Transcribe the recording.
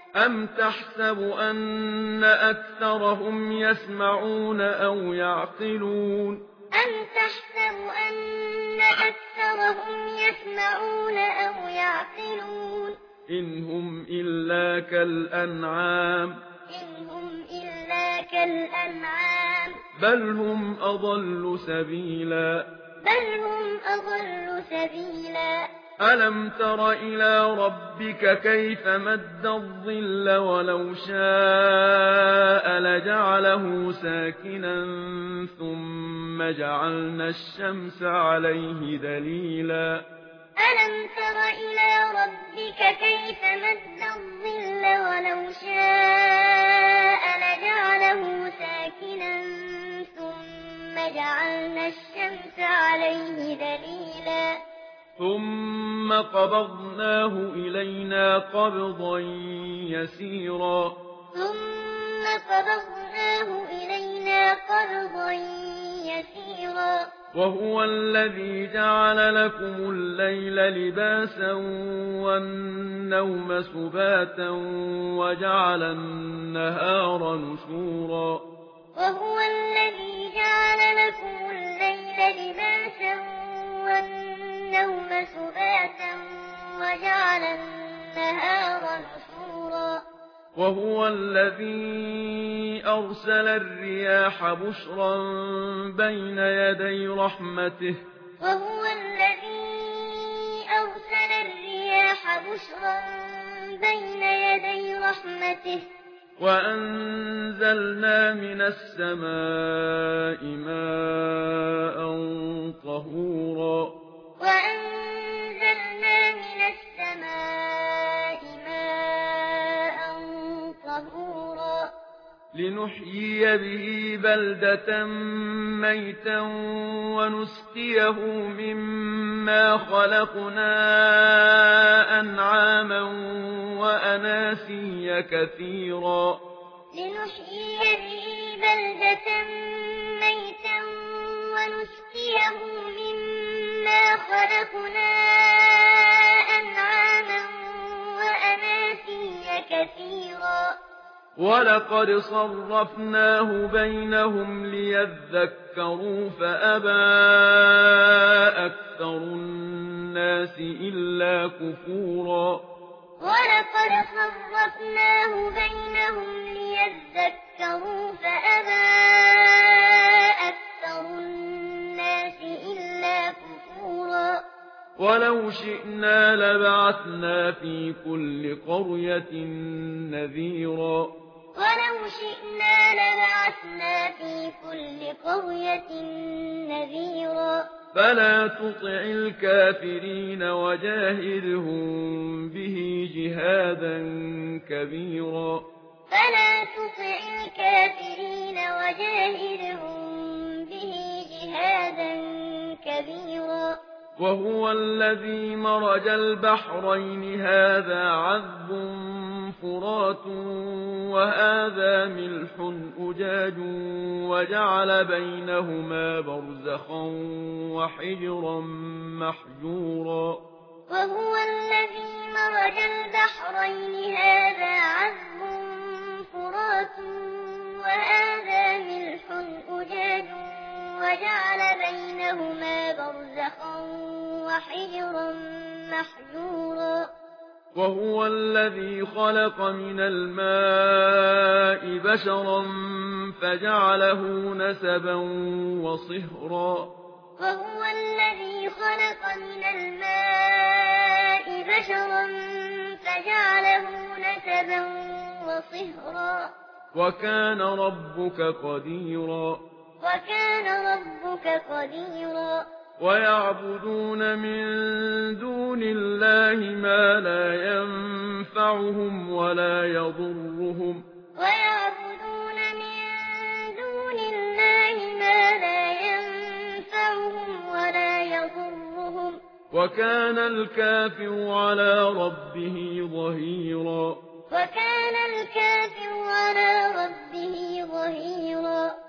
أَمْ تَحْسَبُ أَنَّ أَكْثَرَهُمْ يَسْمَعُونَ أَوْ يَعْقِلُونَ أَمْ تَحْسَبُ أَنَّ أَكْثَرَهُمْ يَسْمَعُونَ أَوْ يَعْقِلُونَ إِنْ هُمْ إِلَّا كَالْأَنْعَامِ بَلْ هُمْ أَضَلُّ سَبِيلًا أَلَمْ تَرَ إِلَى رَبِّكَ كَيْفَ مَدَّ الظِّلَّ وَلَوْ شَاءَ لَجَعَلَهُ سَاكِنًا ثُمَّ جَعَلْنَا الشَّمْسَ عَلَيْهِ دَلِيلًا أَلَمْ تَرَ إِلَى رَبِّكَ كَيْفَ مَدَّ الظِّلَّ وَلَوْ شَاءَ لَجَعَلَهُ سَاكِنًا ثُمَّ جَعَلْنَا الشَّمْسَ عَلَيْهِ دَلِيلًا ثُمَّ قَبَضْنَاهُ إِلَيْنَا قَبْضًا يَسِيرًا وَهُوَ الَّذِي جَعَلَ لَكُمُ اللَّيْلَ لِبَاسًا وَالنَّوْمَ سُبَاتًا وَجَعَلَ النَّهَارَ نُشُورًا وَهُوَ الَّذِي جَعَلَ لَكُمُ اللَّيْلَ لِبَاسًا وَالنَّوْمَ سُبَاتًا وَجَعَلَ النَّهَارَ نُشُورًا وَهُوَ الَّذِي أَرْسَلَ الرِّيَاحَ بُشْرًا بَيْنَ يَدَيْ رَحْمَتِهِ وَأَنزَلْنَا مِنَ السَّمَاءِ مَاءً طَهُورًا لِنُحْيِيَ بِهِ بَلْدَةً مَّيْتًا وَنُسْقِيَهُ مِمَّا خَلَقْنَا أَنْعَامًا وَأَنَاسِيَّ كَثِيرًا وَلَقَدْ صَرَّفْنَاهُ بَيْنَهُمْ لِيَذَّكَّرُوا فَأَبَى أَكْثَرُ النَّاسِ إِلَّا كُفُورًا وَلَقَدْ صَرَّفْنَاهُ بَيْنَهُمْ لِيَذَّكَّرُوا فَأَبَى أَكْثَرُ النَّاسِ إِلَّا كُفُورًا وَلَوْ شِئْنَا لَبَعَثْنَا فِي كُلِّ قَرْيَةٍ نَذِيرًا فَلَا تُطِعِ الْكَافِرِينَ وَجَاهِدْهُم بِهِ جِهَادًا كَبِيرًا وَهُوَ الَّذِي مَرَجَ الْبَحْرَيْنِ هَٰذَا عَذْبٌ فُرَاتٌ وَهَٰذَا مِلْحٌ أُجَاجٌ وَجَعَلَ بَيْنَهُمَا بَرْزَخًا وَحِجْرًا مَّحْجُورًا وَهُوَ الَّذِي مَرَجَ الْبَحْرَيْنِ هَٰذَا عَذْبٌ فُرَاتٌ وَهَٰذَا مِلْحٌ أُجَاجٌ وَجَعَلَ بَيْنَهُمَا بَرْزَخًا وَحِجْرًا مَّحْجُورًا وَهُوَ الَّذِي خَلَقَ مِنَ الْمَاءِ بَشَرًا فَجَعَلَهُ نَسَبًا وَصِهْرًا وَهُوَ الَّذِي خَلَقَ مِنَ الْمَاءِ بَشَرًا فَجَعَلَهُ نَسَبًا وَصِهْرًا وَكَانَ رَبُّكَ قَدِيرًا وَيَعْبُدُونَ مِن دُونِ اللَّهِ مَا لَا يَنفَعُهُمْ وَلَا يَضُرُّهُمْ وَكَانَ الْكَافِرُ عَلَىٰ رَبِّهِ ظَهِيرًا